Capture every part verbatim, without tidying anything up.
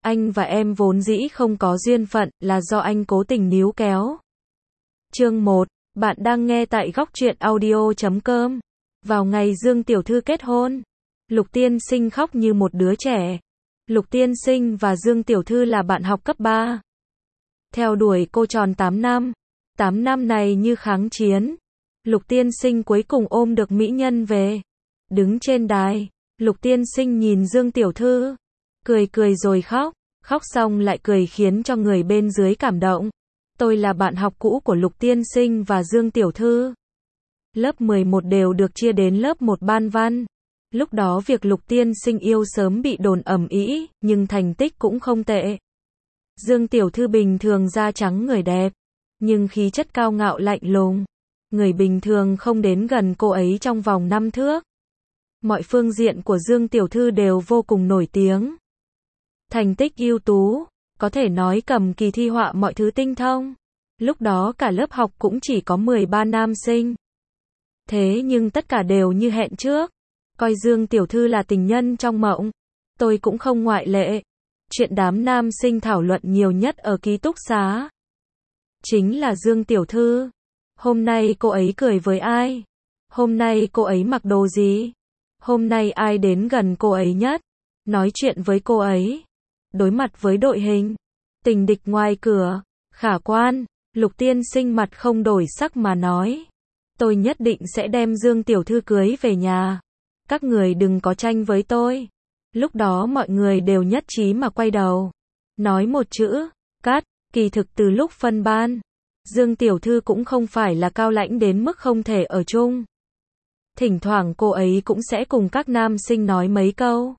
Anh và em vốn dĩ không có duyên phận, là do anh cố tình níu kéo. Chương một. Bạn đang nghe tại góc truyện audio chấm com. Vào ngày Dương Tiểu Thư kết hôn, Lục Tiên Sinh khóc như một đứa trẻ. Lục Tiên Sinh và Dương Tiểu Thư là bạn học cấp ba. Theo đuổi cô tròn tám năm. tám năm này như kháng chiến. Lục Tiên Sinh cuối cùng ôm được mỹ nhân về. Đứng trên đài, Lục Tiên Sinh nhìn Dương Tiểu Thư, cười cười rồi khóc, khóc xong lại cười khiến cho người bên dưới cảm động. Tôi là bạn học cũ của Lục Tiên Sinh và Dương Tiểu Thư. Lớp mười một đều được chia đến lớp một ban văn. Lúc đó việc Lục Tiên Sinh yêu sớm bị đồn ầm ĩ, nhưng thành tích cũng không tệ. Dương Tiểu Thư bình thường da trắng người đẹp, nhưng khí chất cao ngạo lạnh lùng. Người bình thường không đến gần cô ấy trong vòng năm thước. Mọi phương diện của Dương Tiểu Thư đều vô cùng nổi tiếng. Thành tích ưu tú, có thể nói cầm kỳ thi họa mọi thứ tinh thông. Lúc đó cả lớp học cũng chỉ có mười ba nam sinh. Thế nhưng tất cả đều như hẹn trước, coi Dương Tiểu Thư là tình nhân trong mộng. Tôi cũng không ngoại lệ. Chuyện đám nam sinh thảo luận nhiều nhất ở ký túc xá chính là Dương Tiểu Thư. Hôm nay cô ấy cười với ai? Hôm nay cô ấy mặc đồ gì? Hôm nay ai đến gần cô ấy nhất? Nói chuyện với cô ấy. Đối mặt với đội hình. Tình địch ngoài cửa. Khả quan. Lục Tiên Sinh mặt không đổi sắc mà nói. Tôi nhất định sẽ đem Dương Tiểu Thư cưới về nhà. Các người đừng có tranh với tôi. Lúc đó mọi người đều nhất trí mà quay đầu. Nói một chữ. Cắt. Kỳ thực từ lúc phân ban, Dương Tiểu Thư cũng không phải là cao lãnh đến mức không thể ở chung. Thỉnh thoảng cô ấy cũng sẽ cùng các nam sinh nói mấy câu.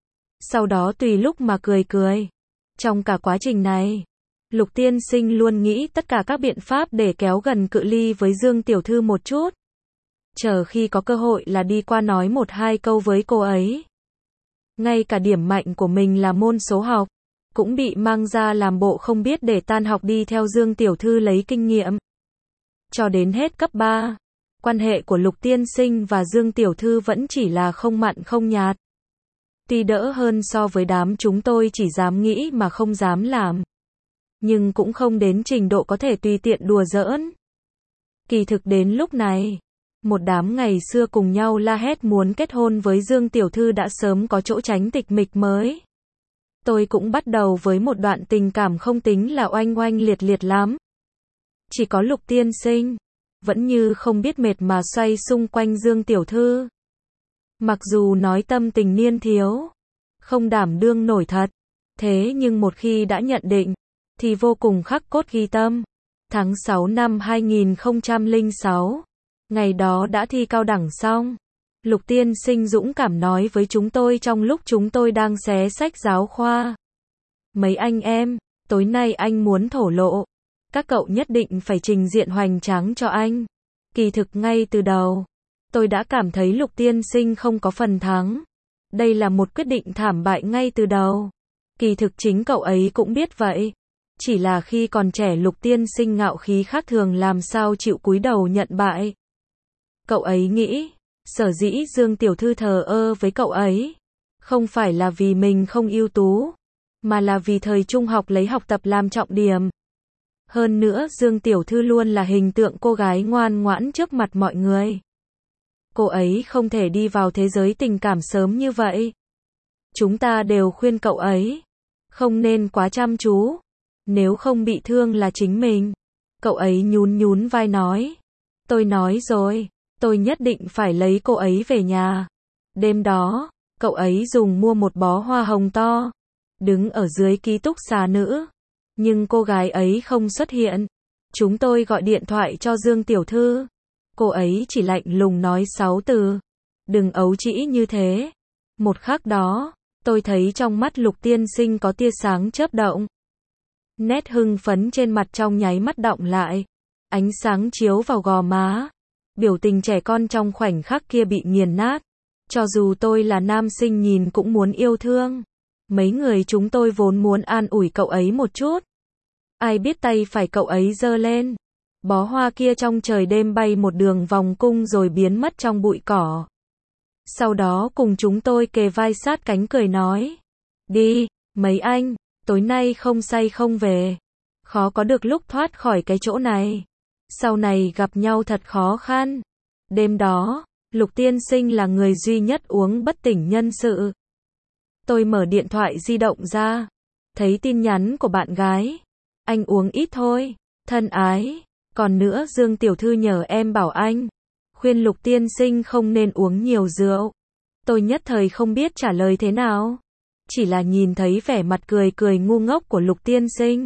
Sau đó tùy lúc mà cười cười. Trong cả quá trình này, Lục Tiên Sinh luôn nghĩ tất cả các biện pháp để kéo gần cự ly với Dương Tiểu Thư một chút. Chờ khi có cơ hội là đi qua nói một hai câu với cô ấy. Ngay cả điểm mạnh của mình là môn số học, cũng bị mang ra làm bộ không biết để tan học đi theo Dương Tiểu Thư lấy kinh nghiệm. Cho đến hết cấp ba, quan hệ của Lục Tiên Sinh và Dương Tiểu Thư vẫn chỉ là không mặn không nhạt. Tuy đỡ hơn so với đám chúng tôi chỉ dám nghĩ mà không dám làm, nhưng cũng không đến trình độ có thể tùy tiện đùa giỡn. Kỳ thực đến lúc này, một đám ngày xưa cùng nhau la hét muốn kết hôn với Dương Tiểu Thư đã sớm có chỗ tránh tịch mịch mới. Tôi cũng bắt đầu với một đoạn tình cảm không tính là oanh oanh liệt liệt lắm. Chỉ có Lục Tiên Sinh vẫn như không biết mệt mà xoay xung quanh Dương Tiểu Thư. Mặc dù nói tâm tình niên thiếu, không đảm đương nổi thật, thế nhưng một khi đã nhận định, thì vô cùng khắc cốt ghi tâm. Tháng sáu năm hai nghìn không trăm lẻ sáu, ngày đó đã thi cao đẳng xong. Lục Tiên Sinh dũng cảm nói với chúng tôi trong lúc chúng tôi đang xé sách giáo khoa. Mấy anh em, tối nay anh muốn thổ lộ. Các cậu nhất định phải trình diện hoành tráng cho anh. Kỳ thực ngay từ đầu, tôi đã cảm thấy Lục Tiên Sinh không có phần thắng. Đây là một quyết định thảm bại ngay từ đầu. Kỳ thực chính cậu ấy cũng biết vậy. Chỉ là khi còn trẻ Lục Tiên Sinh ngạo khí khác thường làm sao chịu cúi đầu nhận bại. Cậu ấy nghĩ, sở dĩ Dương Tiểu Thư thờ ơ với cậu ấy, không phải là vì mình không ưu tú, mà là vì thời trung học lấy học tập làm trọng điểm. Hơn nữa Dương Tiểu Thư luôn là hình tượng cô gái ngoan ngoãn trước mặt mọi người. Cô ấy không thể đi vào thế giới tình cảm sớm như vậy. Chúng ta đều khuyên cậu ấy, không nên quá chăm chú, nếu không bị thương là chính mình. Cậu ấy nhún nhún vai nói, tôi nói rồi. Tôi nhất định phải lấy cô ấy về nhà. Đêm đó, cậu ấy dùng mua một bó hoa hồng to, đứng ở dưới ký túc xá nữ. Nhưng cô gái ấy không xuất hiện. Chúng tôi gọi điện thoại cho Dương Tiểu Thư. Cô ấy chỉ lạnh lùng nói sáu từ. Đừng ấu trĩ như thế. Một khắc đó, tôi thấy trong mắt Lục Tiên Sinh có tia sáng chớp động. Nét hưng phấn trên mặt trong nháy mắt đọng lại. Ánh sáng chiếu vào gò má. Biểu tình trẻ con trong khoảnh khắc kia bị nghiền nát. Cho dù tôi là nam sinh nhìn cũng muốn yêu thương. Mấy người chúng tôi vốn muốn an ủi cậu ấy một chút. Ai biết tay phải cậu ấy giơ lên. Bó hoa kia trong trời đêm bay một đường vòng cung rồi biến mất trong bụi cỏ. Sau đó cùng chúng tôi kề vai sát cánh cười nói. Đi, mấy anh, tối nay không say không về. Khó có được lúc thoát khỏi cái chỗ này. Sau này gặp nhau thật khó khăn. Đêm đó, Lục Tiên Sinh là người duy nhất uống bất tỉnh nhân sự. Tôi mở điện thoại di động ra. Thấy tin nhắn của bạn gái. Anh uống ít thôi. Thân ái. Còn nữa Dương tiểu thư nhờ em bảo anh. Khuyên Lục Tiên Sinh không nên uống nhiều rượu. Tôi nhất thời không biết trả lời thế nào. Chỉ là nhìn thấy vẻ mặt cười cười ngu ngốc của Lục Tiên Sinh.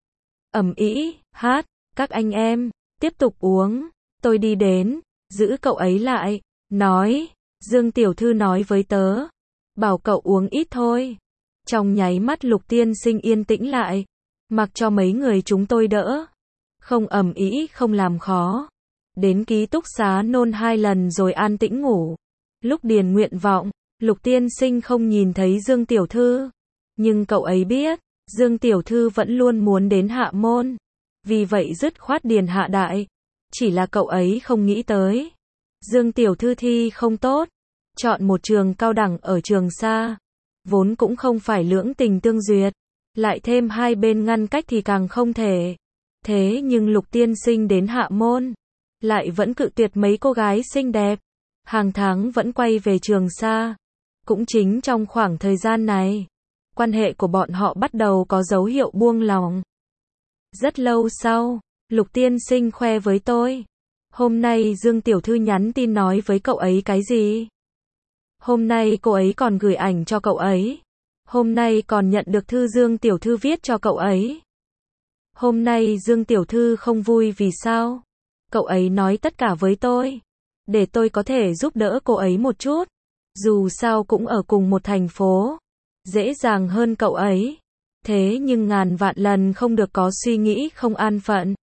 Ầm ĩ, hát, các anh em, tiếp tục uống. Tôi đi đến, giữ cậu ấy lại, nói, Dương tiểu thư nói với tớ. Bảo cậu uống ít thôi. Trong nháy mắt Lục Tiên Sinh yên tĩnh lại. Mặc cho mấy người chúng tôi đỡ. Không ầm ĩ, không làm khó. Đến ký túc xá nôn hai lần rồi an tĩnh ngủ. Lúc điền nguyện vọng, Lục Tiên Sinh không nhìn thấy Dương tiểu thư. Nhưng cậu ấy biết, Dương tiểu thư vẫn luôn muốn đến hạ môn. Vì vậy dứt khoát điền hạ đại. Chỉ là cậu ấy không nghĩ tới. Dương tiểu thư thi không tốt. Chọn một trường cao đẳng ở Trường Sa. Vốn cũng không phải lưỡng tình tương duyệt. Lại thêm hai bên ngăn cách thì càng không thể. Thế nhưng Lục Tiên Sinh đến hạ môn. Lại vẫn cự tuyệt mấy cô gái xinh đẹp. Hàng tháng vẫn quay về Trường Sa. Cũng chính trong khoảng thời gian này, quan hệ của bọn họ bắt đầu có dấu hiệu buông lỏng. Rất lâu sau, Lục Tiên Sinh khoe với tôi. Hôm nay Dương tiểu thư nhắn tin nói với cậu ấy cái gì? Hôm nay cô ấy còn gửi ảnh cho cậu ấy. Hôm nay còn nhận được thư Dương tiểu thư viết cho cậu ấy. Hôm nay Dương tiểu thư không vui vì sao? Cậu ấy nói tất cả với tôi. Để tôi có thể giúp đỡ cô ấy một chút. Dù sao cũng ở cùng một thành phố. Dễ dàng hơn cậu ấy. Thế nhưng ngàn vạn lần không được có suy nghĩ không an phận.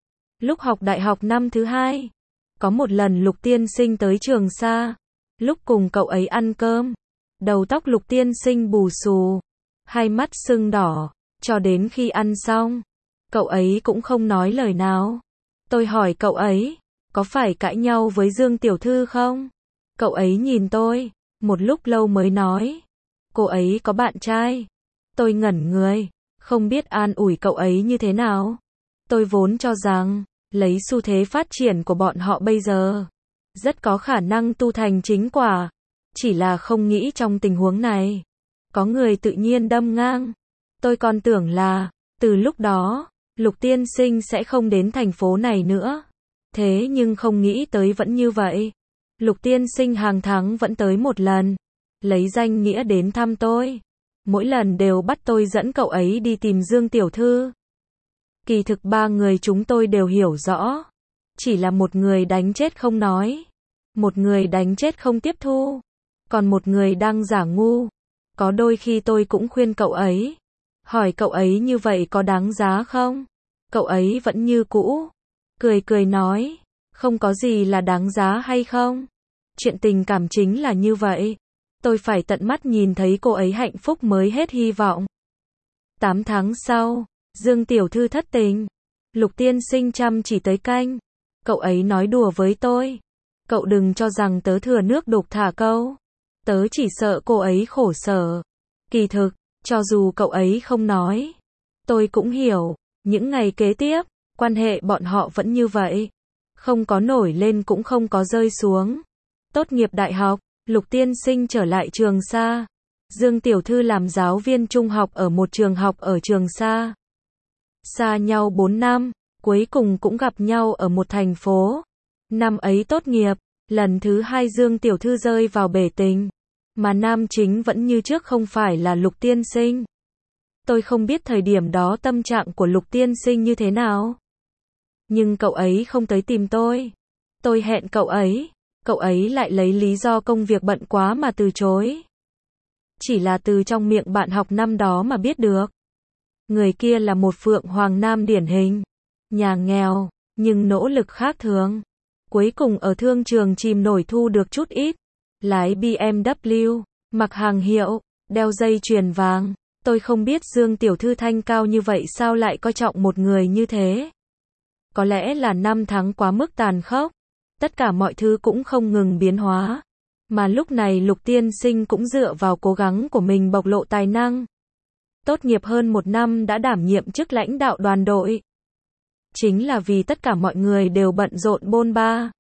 Lúc học đại học năm thứ hai, có một lần Lục Tiên Sinh tới Trường Sa. Lúc cùng cậu ấy ăn cơm, đầu tóc Lục Tiên Sinh bù xù, hai mắt sưng đỏ, cho đến khi ăn xong, cậu ấy cũng không nói lời nào. Tôi hỏi cậu ấy, có phải cãi nhau với Dương tiểu thư không? Cậu ấy nhìn tôi, một lúc lâu mới nói, cô ấy có bạn trai. Tôi ngẩn người, không biết an ủi cậu ấy như thế nào. Tôi vốn cho rằng, lấy xu thế phát triển của bọn họ bây giờ, rất có khả năng tu thành chính quả. Chỉ là không nghĩ trong tình huống này, có người tự nhiên đâm ngang. Tôi còn tưởng là, từ lúc đó, Lục Tiên Sinh sẽ không đến thành phố này nữa. Thế nhưng không nghĩ tới vẫn như vậy. Lục Tiên Sinh hàng tháng vẫn tới một lần, lấy danh nghĩa đến thăm tôi. Mỗi lần đều bắt tôi dẫn cậu ấy đi tìm Dương tiểu thư. Kỳ thực ba người chúng tôi đều hiểu rõ. Chỉ là một người đánh chết không nói. Một người đánh chết không tiếp thu. Còn một người đang giả ngu. Có đôi khi tôi cũng khuyên cậu ấy. Hỏi cậu ấy như vậy có đáng giá không? Cậu ấy vẫn như cũ. Cười cười nói. Không có gì là đáng giá hay không? Chuyện tình cảm chính là như vậy. Tôi phải tận mắt nhìn thấy cô ấy hạnh phúc mới hết hy vọng. Tám tháng sau, Dương tiểu thư thất tình. Lục Tiên Sinh chăm chỉ tới canh. Cậu ấy nói đùa với tôi. Cậu đừng cho rằng tớ thừa nước đục thả câu. Tớ chỉ sợ cô ấy khổ sở. Kỳ thực, cho dù cậu ấy không nói, tôi cũng hiểu. Những ngày kế tiếp, quan hệ bọn họ vẫn như vậy. Không có nổi lên cũng không có rơi xuống. Tốt nghiệp đại học, Lục Tiên Sinh trở lại Trường Sa. Dương tiểu thư làm giáo viên trung học ở một trường học ở Trường Sa. Xa nhau bốn năm, cuối cùng cũng gặp nhau ở một thành phố. Năm ấy tốt nghiệp, lần thứ hai Dương tiểu thư rơi vào bể tình. Mà nam chính vẫn như trước không phải là Lục Tiên Sinh. Tôi không biết thời điểm đó tâm trạng của Lục Tiên Sinh như thế nào. Nhưng cậu ấy không tới tìm tôi. Tôi hẹn cậu ấy. Cậu ấy lại lấy lý do công việc bận quá mà từ chối. Chỉ là từ trong miệng bạn học năm đó mà biết được. Người kia là một phượng hoàng nam điển hình. Nhà nghèo, nhưng nỗ lực khác thường. Cuối cùng ở thương trường chìm nổi thu được chút ít. Lái bê em vê mặc hàng hiệu, đeo dây chuyền vàng. Tôi không biết Dương tiểu thư thanh cao như vậy sao lại coi trọng một người như thế. Có lẽ là năm tháng quá mức tàn khốc. Tất cả mọi thứ cũng không ngừng biến hóa. Mà lúc này Lục Tiên Sinh cũng dựa vào cố gắng của mình bộc lộ tài năng. Tốt nghiệp hơn một năm đã đảm nhiệm chức lãnh đạo đoàn đội. Chính là vì tất cả mọi người đều bận rộn bôn ba.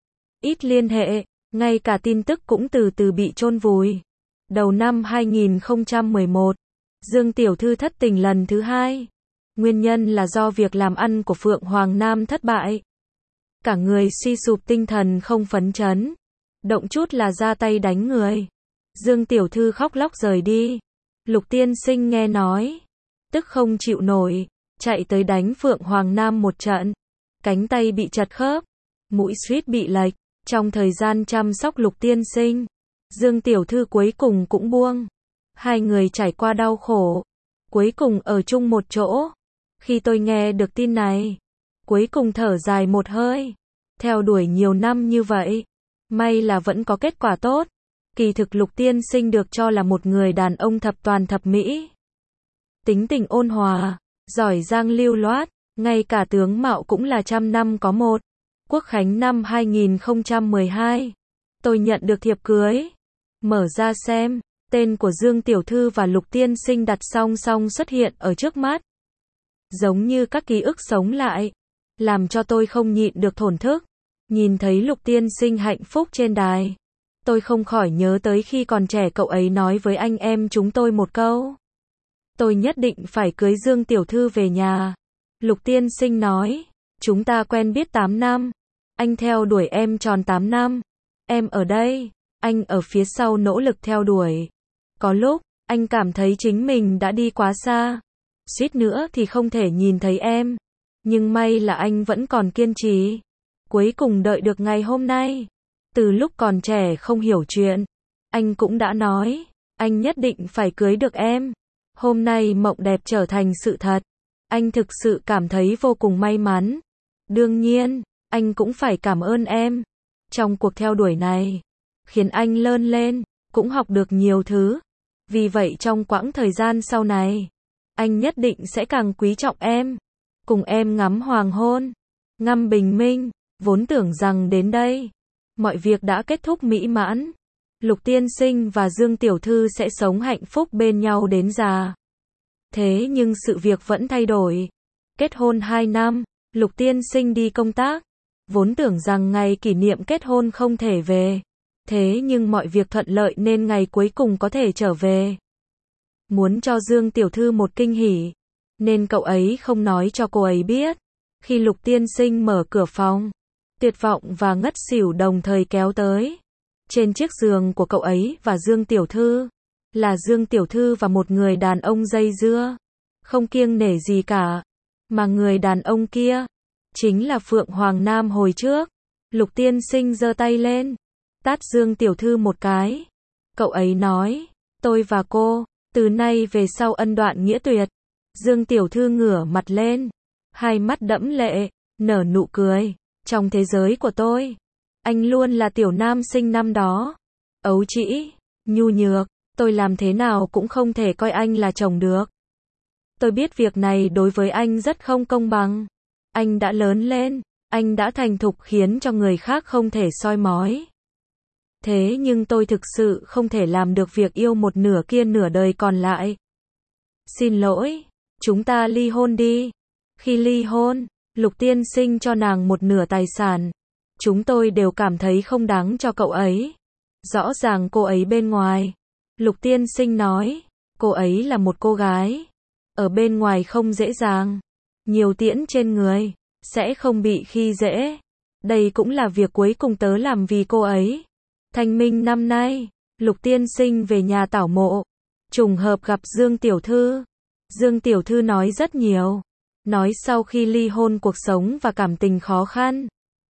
Ít liên hệ, ngay cả tin tức cũng từ từ bị chôn vùi. Đầu năm hai nghìn không trăm mười một, Dương tiểu thư thất tình lần thứ hai. Nguyên nhân là do việc làm ăn của Phượng Hoàng Nam thất bại. Cả người suy sụp, tinh thần không phấn chấn. Động chút là ra tay đánh người. Dương tiểu thư khóc lóc rời đi. Lục tiên sinh nghe nói, tức không chịu nổi, chạy tới đánh Phượng Hoàng Nam một trận. Cánh tay bị chật khớp, mũi suýt bị lệch. Trong thời gian chăm sóc Lục tiên sinh, Dương tiểu thư cuối cùng cũng buông. Hai người trải qua đau khổ, cuối cùng ở chung một chỗ. Khi tôi nghe được tin này, cuối cùng thở dài một hơi. Theo đuổi nhiều năm như vậy, may là vẫn có kết quả tốt. Kỳ thực Lục tiên sinh được cho là một người đàn ông thập toàn thập mỹ. Tính tình ôn hòa, giỏi giang lưu loát, ngay cả tướng mạo cũng là trăm năm có một. Quốc khánh năm hai nghìn không trăm mười hai, tôi nhận được thiệp cưới. Mở ra xem, tên của Dương tiểu thư và Lục tiên sinh đặt song song xuất hiện ở trước mắt. Giống như các ký ức sống lại, làm cho tôi không nhịn được thổn thức. Nhìn thấy Lục tiên sinh hạnh phúc trên đài, tôi không khỏi nhớ tới khi còn trẻ cậu ấy nói với anh em chúng tôi một câu. Tôi nhất định phải cưới Dương tiểu thư về nhà. Lục tiên sinh nói, chúng ta quen biết tám năm. Anh theo đuổi em tròn tám năm. Em ở đây, anh ở phía sau nỗ lực theo đuổi. Có lúc, anh cảm thấy chính mình đã đi quá xa. Suýt nữa thì không thể nhìn thấy em. Nhưng may là anh vẫn còn kiên trì. Cuối cùng đợi được ngày hôm nay. Từ lúc còn trẻ không hiểu chuyện, anh cũng đã nói, anh nhất định phải cưới được em. Hôm nay mộng đẹp trở thành sự thật. Anh thực sự cảm thấy vô cùng may mắn. Đương nhiên, anh cũng phải cảm ơn em. Trong cuộc theo đuổi này, khiến anh lớn lên, cũng học được nhiều thứ. Vì vậy trong quãng thời gian sau này, anh nhất định sẽ càng quý trọng em. Cùng em ngắm hoàng hôn, ngắm bình minh. Vốn tưởng rằng đến đây, mọi việc đã kết thúc mỹ mãn. Lục tiên sinh và Dương tiểu thư sẽ sống hạnh phúc bên nhau đến già. Thế nhưng sự việc vẫn thay đổi. Kết hôn hai năm, Lục tiên sinh đi công tác. Vốn tưởng rằng ngày kỷ niệm kết hôn không thể về. Thế nhưng mọi việc thuận lợi nên ngày cuối cùng có thể trở về. Muốn cho Dương tiểu thư một kinh hỉ, nên cậu ấy không nói cho cô ấy biết. Khi Lục tiên sinh mở cửa phòng, tuyệt vọng và ngất xỉu đồng thời kéo tới. Trên chiếc giường của cậu ấy và Dương tiểu thư, là Dương tiểu thư và một người đàn ông dây dưa, không kiêng nể gì cả. Mà người đàn ông kia, chính là Phượng Hoàng Nam hồi trước. Lục tiên sinh giơ tay lên, tát Dương tiểu thư một cái. Cậu ấy nói, tôi và cô, từ nay về sau ân đoạn nghĩa tuyệt. Dương tiểu thư ngửa mặt lên, hai mắt đẫm lệ, nở nụ cười. Trong thế giới của tôi, anh luôn là tiểu nam sinh năm đó. Ấu trĩ, nhu nhược, tôi làm thế nào cũng không thể coi anh là chồng được. Tôi biết việc này đối với anh rất không công bằng. Anh đã lớn lên, anh đã thành thục khiến cho người khác không thể soi mói. Thế nhưng tôi thực sự không thể làm được việc yêu một nửa kia nửa đời còn lại. Xin lỗi, chúng ta ly hôn đi. Khi ly hôn, Lục tiên sinh cho nàng một nửa tài sản. Chúng tôi đều cảm thấy không đáng cho cậu ấy. Rõ ràng cô ấy bên ngoài. Lục tiên sinh nói, cô ấy là một cô gái. Ở bên ngoài không dễ dàng. Nhiều tiễn trên người, sẽ không bị khi dễ. Đây cũng là việc cuối cùng tớ làm vì cô ấy. Thanh minh năm nay, Lục tiên sinh về nhà tảo mộ. Trùng hợp gặp Dương tiểu thư. Dương tiểu thư nói rất nhiều. Nói sau khi ly hôn cuộc sống và cảm tình khó khăn.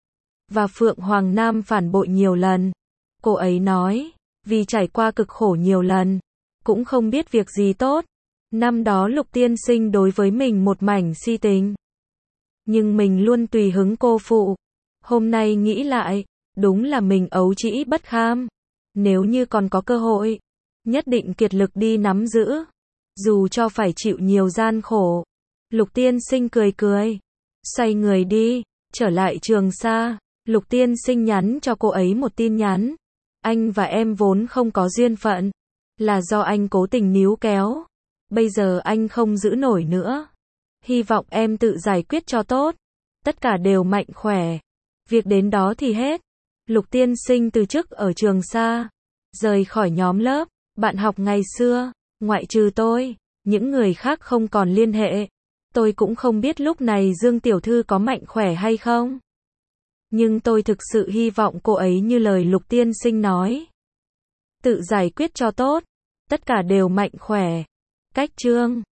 Và Phượng Hoàng Nam phản bội nhiều lần. Cô ấy nói, vì trải qua cực khổ nhiều lần, cũng không biết việc gì tốt. Năm đó Lục tiên sinh đối với mình một mảnh si tình. Nhưng mình luôn tùy hứng cô phụ. Hôm nay nghĩ lại, đúng là mình ấu trĩ bất kham. Nếu như còn có cơ hội, nhất định kiệt lực đi nắm giữ. Dù cho phải chịu nhiều gian khổ. Lục tiên sinh cười cười, xoay người đi, trở lại Trường Sa. Lục tiên sinh nhắn cho cô ấy một tin nhắn. Anh và em vốn không có duyên phận, là do anh cố tình níu kéo. Bây giờ anh không giữ nổi nữa. Hy vọng em tự giải quyết cho tốt. Tất cả đều mạnh khỏe. Việc đến đó thì hết. Lục tiên sinh từ chức ở trường xa. Rời khỏi nhóm lớp. Bạn học ngày xưa. Ngoại trừ tôi. Những người khác không còn liên hệ. Tôi cũng không biết lúc này Dương tiểu thư có mạnh khỏe hay không. Nhưng tôi thực sự hy vọng cô ấy như lời Lục tiên sinh nói. Tự giải quyết cho tốt. Tất cả đều mạnh khỏe. Cách chương